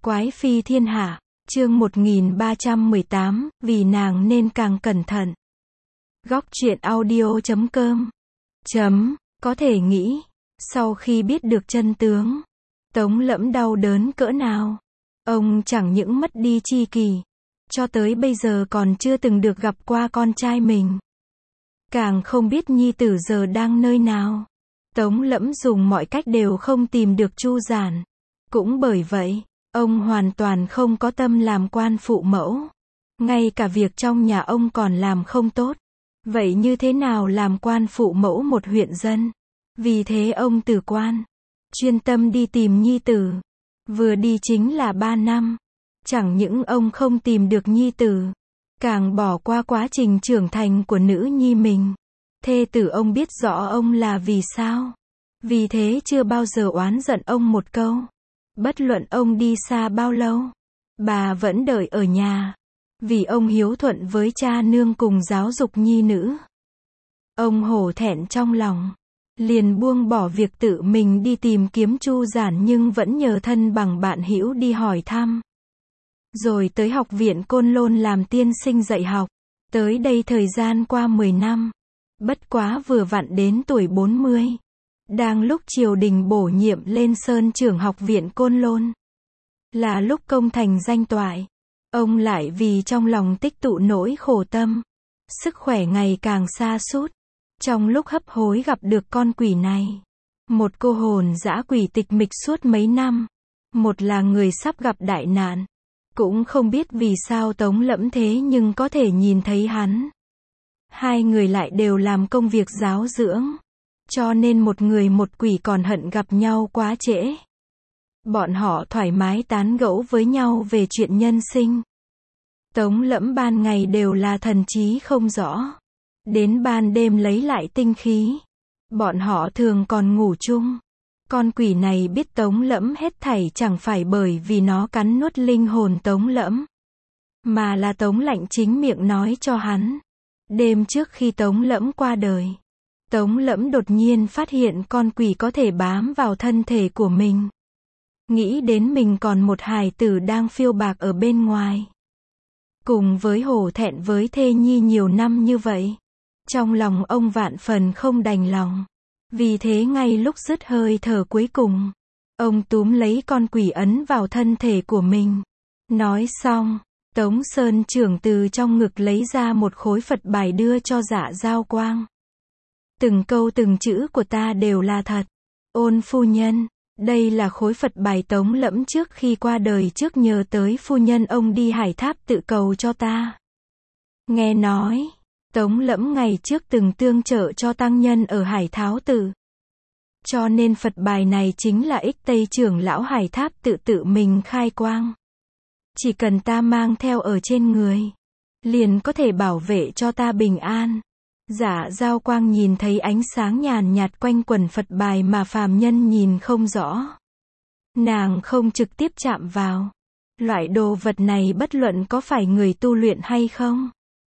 Quái phi thiên hạ, chương 1318, vì nàng nên càng cẩn thận. Góc truyện audio.com Có thể nghĩ, sau khi biết được chân tướng, Tống Lẫm đau đớn cỡ nào. Ông chẳng những mất đi tri kỷ, cho tới bây giờ còn chưa từng được gặp qua con trai mình. Càng không biết nhi tử giờ đang nơi nào. Tống Lẫm dùng mọi cách đều không tìm được Chu Giản. Cũng bởi vậy, ông hoàn toàn không có tâm làm quan phụ mẫu. Ngay cả việc trong nhà ông còn làm không tốt. Vậy như thế nào làm quan phụ mẫu một huyện dân? Vì thế ông từ quan, chuyên tâm đi tìm nhi tử. Vừa đi chính là 3 năm. Chẳng những ông không tìm được nhi tử, càng bỏ qua quá trình trưởng thành của nữ nhi mình. Thê tử ông biết rõ ông là vì sao. Vì thế chưa bao giờ oán giận ông một câu. Bất luận ông đi xa bao lâu, bà vẫn đợi ở nhà. Vì ông hiếu thuận với cha nương cùng giáo dục nhi nữ. Ông hổ thẹn trong lòng, liền buông bỏ việc tự mình đi tìm kiếm Chu Giản, nhưng vẫn nhờ thân bằng bạn hữu đi hỏi thăm. Rồi tới học viện Côn Lôn làm tiên sinh dạy học. Tới đây thời gian qua 10 năm. Bất quá vừa vặn đến tuổi 40. Đang lúc triều đình bổ nhiệm lên sơn trưởng học viện Côn Lôn. Là lúc công thành danh toại. Ông lại vì trong lòng tích tụ nỗi khổ tâm. Sức khỏe ngày càng sa sút. Trong lúc hấp hối gặp được con quỷ này. Một cô hồn dã quỷ tịch mịch suốt mấy năm. Một là người sắp gặp đại nạn. Cũng không biết vì sao Tống Lẫm thế nhưng có thể nhìn thấy hắn. Hai người lại đều làm công việc giáo dưỡng. Cho nên một người một quỷ còn hận gặp nhau quá trễ. Bọn họ thoải mái tán gẫu với nhau về chuyện nhân sinh. Tống Lẫm ban ngày đều là thần trí không rõ. Đến ban đêm lấy lại tinh khí. Bọn họ thường còn ngủ chung. Con quỷ này biết Tống Lẫm hết thảy chẳng phải bởi vì nó cắn nuốt linh hồn Tống Lẫm, mà là Tống Lạnh chính miệng nói cho hắn. Đêm trước khi Tống Lẫm qua đời, Tống Lẫm đột nhiên phát hiện con quỷ có thể bám vào thân thể của mình. Nghĩ đến mình còn một hài tử đang phiêu bạc ở bên ngoài. Cùng với hổ thẹn với thê nhi nhiều năm như vậy. Trong lòng ông vạn phần không đành lòng. Vì thế ngay lúc dứt hơi thở cuối cùng, ông túm lấy con quỷ ấn vào thân thể của mình. Nói xong, Tống Sơn trưởng từ trong ngực lấy ra một khối Phật bài đưa cho Dạ Giao Quang. Từng câu từng chữ của ta đều là thật. Ôn phu nhân, đây là khối Phật bài Tống Lẫm trước khi qua đời trước nhờ tới phu nhân ông đi Hải Tháp tự cầu cho ta. Nghe nói, Tống Lẫm ngày trước từng tương trợ cho tăng nhân ở Hải Tháo Tự. Cho nên Phật bài này chính là ích Tây trưởng lão Hải Tháp tự mình khai quang. Chỉ cần ta mang theo ở trên người, liền có thể bảo vệ cho ta bình an. Dạ Giao Quang nhìn thấy ánh sáng nhàn nhạt quanh quần Phật bài mà phàm nhân nhìn không rõ. Nàng không trực tiếp chạm vào. Loại đồ vật này bất luận có phải người tu luyện hay không.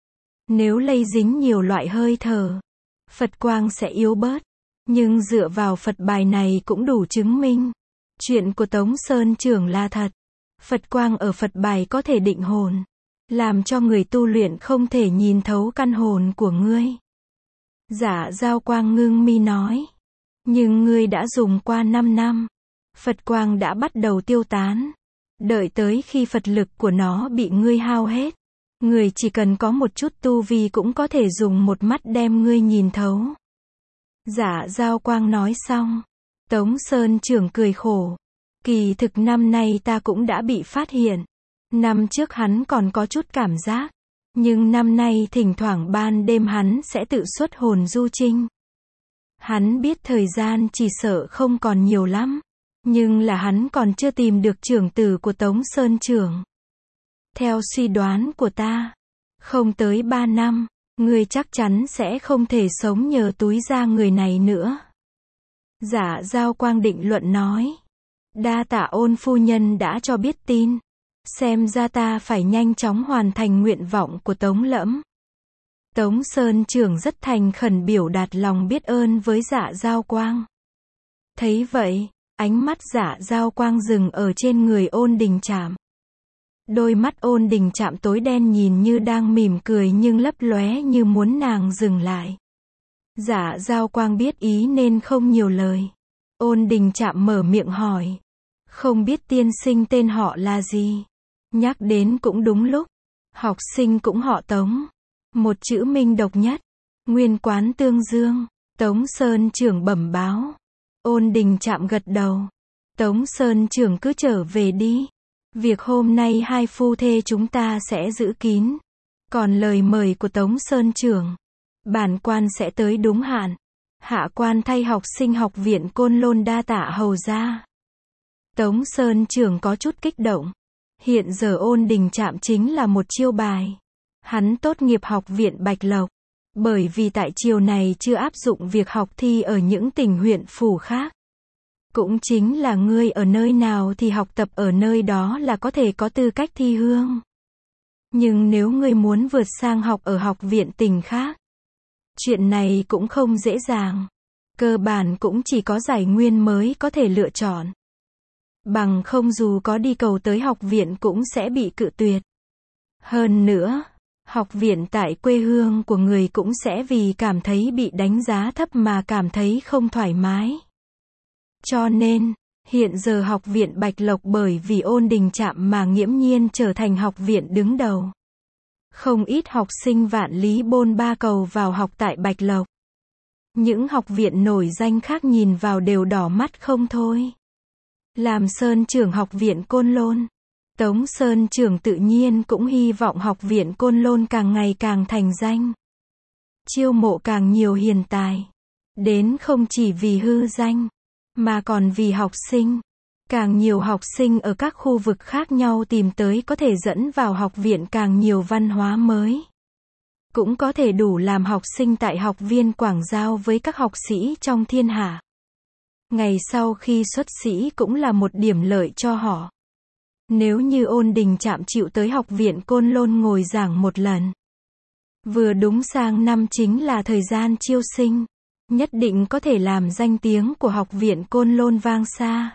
Nếu lây dính nhiều loại hơi thở, Phật quang sẽ yếu bớt. Nhưng dựa vào Phật bài này cũng đủ chứng minh. Chuyện của Tống Sơn trưởng là thật. Phật quang ở Phật bài có thể định hồn. Làm cho người tu luyện không thể nhìn thấu căn hồn của ngươi. Dạ Giao Quang ngưng mi nói. Nhưng ngươi đã dùng qua 5 năm. Phật quang đã bắt đầu tiêu tán. Đợi tới khi Phật lực của nó bị ngươi hao hết. Người chỉ cần có một chút tu vi cũng có thể dùng một mắt đem ngươi nhìn thấu. Dạ Giao Quang nói xong. Tống Sơn trưởng cười khổ. Kỳ thực năm nay ta cũng đã bị phát hiện. Năm trước hắn còn có chút cảm giác. Nhưng năm nay thỉnh thoảng ban đêm hắn sẽ tự xuất hồn du trinh. Hắn biết thời gian chỉ sợ không còn nhiều lắm. Nhưng là hắn còn chưa tìm được trưởng tử của Tống Sơn trưởng. Theo suy đoán của ta, không tới 3 năm, ngươi chắc chắn sẽ không thể sống nhờ túi da người này nữa. Dạ Giao Quang định luận nói. Đa tạ Ôn phu nhân đã cho biết tin. Xem ra ta phải nhanh chóng hoàn thành nguyện vọng của Tống Lẫm. Tống Sơn trưởng rất thành khẩn biểu đạt lòng biết ơn với Dạ Giao Quang. Thấy vậy, Ánh mắt Dạ Giao Quang dừng ở trên người Ôn Đình Trạm. Đôi mắt Ôn Đình Trạm tối đen nhìn như đang mỉm cười nhưng lấp lóe như muốn nàng dừng lại. Dạ Giao Quang biết ý nên không nhiều lời. Ôn Đình Trạm mở miệng hỏi. Không biết tiên sinh tên họ là gì? Nhắc đến cũng đúng lúc. Học sinh cũng họ Tống. Một chữ minh độc nhất. Nguyên quán Tương Dương. Tống Sơn trưởng bẩm báo. Ôn Đình Trạm gật đầu. Tống Sơn trưởng cứ trở về đi. Việc hôm nay hai phu thê chúng ta sẽ giữ kín. Còn lời mời của Tống Sơn trưởng, bản quan sẽ tới đúng hạn. Hạ quan thay học sinh học viện Côn Lôn đa tạ hầu gia. Tống Sơn trưởng có chút kích động. Hiện giờ Ôn Đình Trạm chính là một chiêu bài. Hắn tốt nghiệp học viện Bạch Lộc. Bởi vì tại triều này chưa áp dụng việc học thi ở những tỉnh huyện phủ khác. Cũng chính là ngươi ở nơi nào thì học tập ở nơi đó là có thể có tư cách thi hương. Nhưng nếu ngươi muốn vượt sang học ở học viện tỉnh khác, chuyện này cũng không dễ dàng. Cơ bản cũng chỉ có giải nguyên mới có thể lựa chọn. Bằng không dù có đi cầu tới học viện cũng sẽ bị cự tuyệt. Hơn nữa, học viện tại quê hương của người cũng sẽ vì cảm thấy bị đánh giá thấp mà cảm thấy không thoải mái. Cho nên, hiện giờ học viện Bạch Lộc bởi vì Ôn Đình Trạm mà nghiễm nhiên trở thành học viện đứng đầu. Không ít học sinh vạn lý bôn ba cầu vào học tại Bạch Lộc. Những học viện nổi danh khác nhìn vào đều đỏ mắt không thôi. Làm Sơn trưởng học viện Côn Lôn, Tống Sơn trưởng tự nhiên cũng hy vọng học viện Côn Lôn càng ngày càng thành danh. Chiêu mộ càng nhiều hiền tài. Đến không chỉ vì hư danh, mà còn vì học sinh. Càng nhiều học sinh ở các khu vực khác nhau tìm tới có thể dẫn vào học viện càng nhiều văn hóa mới. Cũng có thể đủ làm học sinh tại học viên quảng giao với các học sĩ trong thiên hạ. Ngày sau khi xuất sĩ cũng là một điểm lợi cho họ. Nếu như Ôn Đình Trạm chịu tới học viện Côn Lôn ngồi giảng một lần. Vừa đúng sang năm chính là thời gian chiêu sinh. Nhất định có thể làm danh tiếng của học viện Côn Lôn vang xa.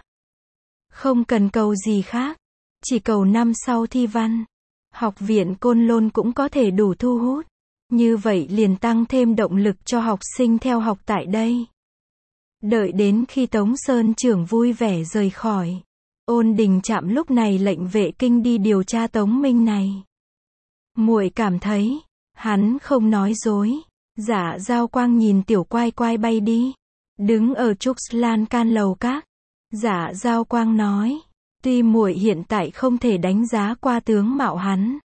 Không cần cầu gì khác. Chỉ cầu năm sau thi văn. Học viện Côn Lôn cũng có thể đủ thu hút. Như vậy liền tăng thêm động lực cho học sinh theo học tại đây. Đợi đến khi Tống Sơn trưởng vui vẻ rời khỏi. Ôn Đình Trạm lúc này lệnh vệ kinh đi điều tra Tống Minh này. Muội cảm thấy, hắn không nói dối. Dạ Giao Quang nhìn tiểu quai quai bay đi. Đứng ở trúc lan can lầu các. Dạ Giao Quang nói. Tuy muội hiện tại không thể đánh giá qua tướng mạo hắn.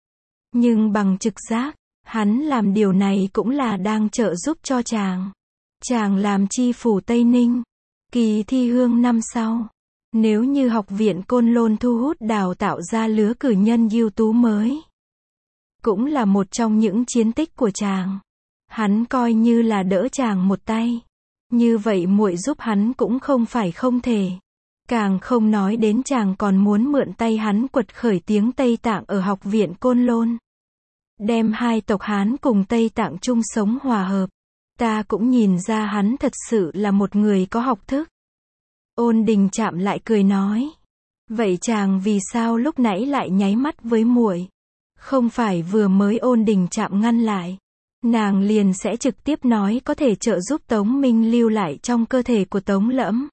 Nhưng bằng trực giác, hắn làm điều này cũng là đang trợ giúp cho chàng. Chàng làm chi phủ Tây Ninh. Kỳ thi hương năm sau. Nếu như học viện Côn Lôn thu hút đào tạo ra lứa cử nhân ưu tú mới. Cũng là một trong những chiến tích của chàng. Hắn coi như là đỡ chàng một tay. Như vậy muội giúp hắn cũng không phải không thể. Càng không nói đến chàng còn muốn mượn tay hắn quật khởi tiếng Tây Tạng ở học viện Côn Lôn. Đem hai tộc Hán cùng Tây Tạng chung sống hòa hợp. Ta cũng nhìn ra hắn thật sự là một người có học thức. Ôn Đình Trạm lại cười nói. Vậy chàng vì sao lúc nãy lại nháy mắt với muội? Không phải vừa mới Ôn Đình Trạm ngăn lại. Nàng liền sẽ trực tiếp nói có thể trợ giúp Tống Minh lưu lại trong cơ thể của Tống Lẫm.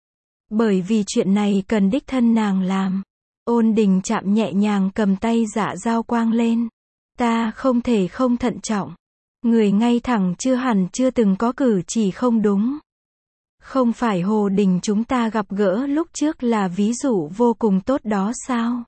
Bởi vì chuyện này cần đích thân nàng làm. Ôn Đình Trạm nhẹ nhàng cầm tay Dạ Giao Quang lên. Ta không thể không thận trọng. Người ngay thẳng chưa từng có cử chỉ không đúng. Không phải Hồ Đình chúng ta gặp gỡ lúc trước là ví dụ vô cùng tốt đó sao?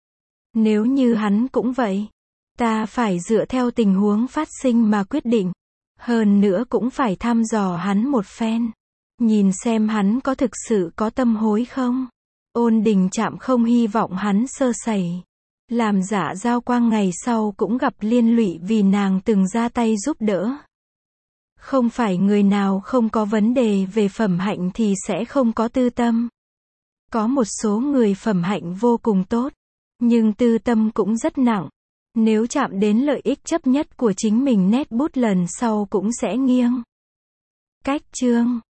Nếu như hắn cũng vậy, ta phải dựa theo tình huống phát sinh mà quyết định. Hơn nữa cũng phải thăm dò hắn một phen. Nhìn xem hắn có thực sự có tâm hối không? Ôn Đình Trạm không hy vọng hắn sơ sẩy. Làm Dạ Giao Quang ngày sau cũng gặp liên lụy vì nàng từng ra tay giúp đỡ. Không phải người nào không có vấn đề về phẩm hạnh thì sẽ không có tư tâm. Có một số người phẩm hạnh vô cùng tốt, nhưng tư tâm cũng rất nặng. Nếu chạm đến lợi ích chấp nhất của chính mình nét bút lần sau cũng sẽ nghiêng. Cách chương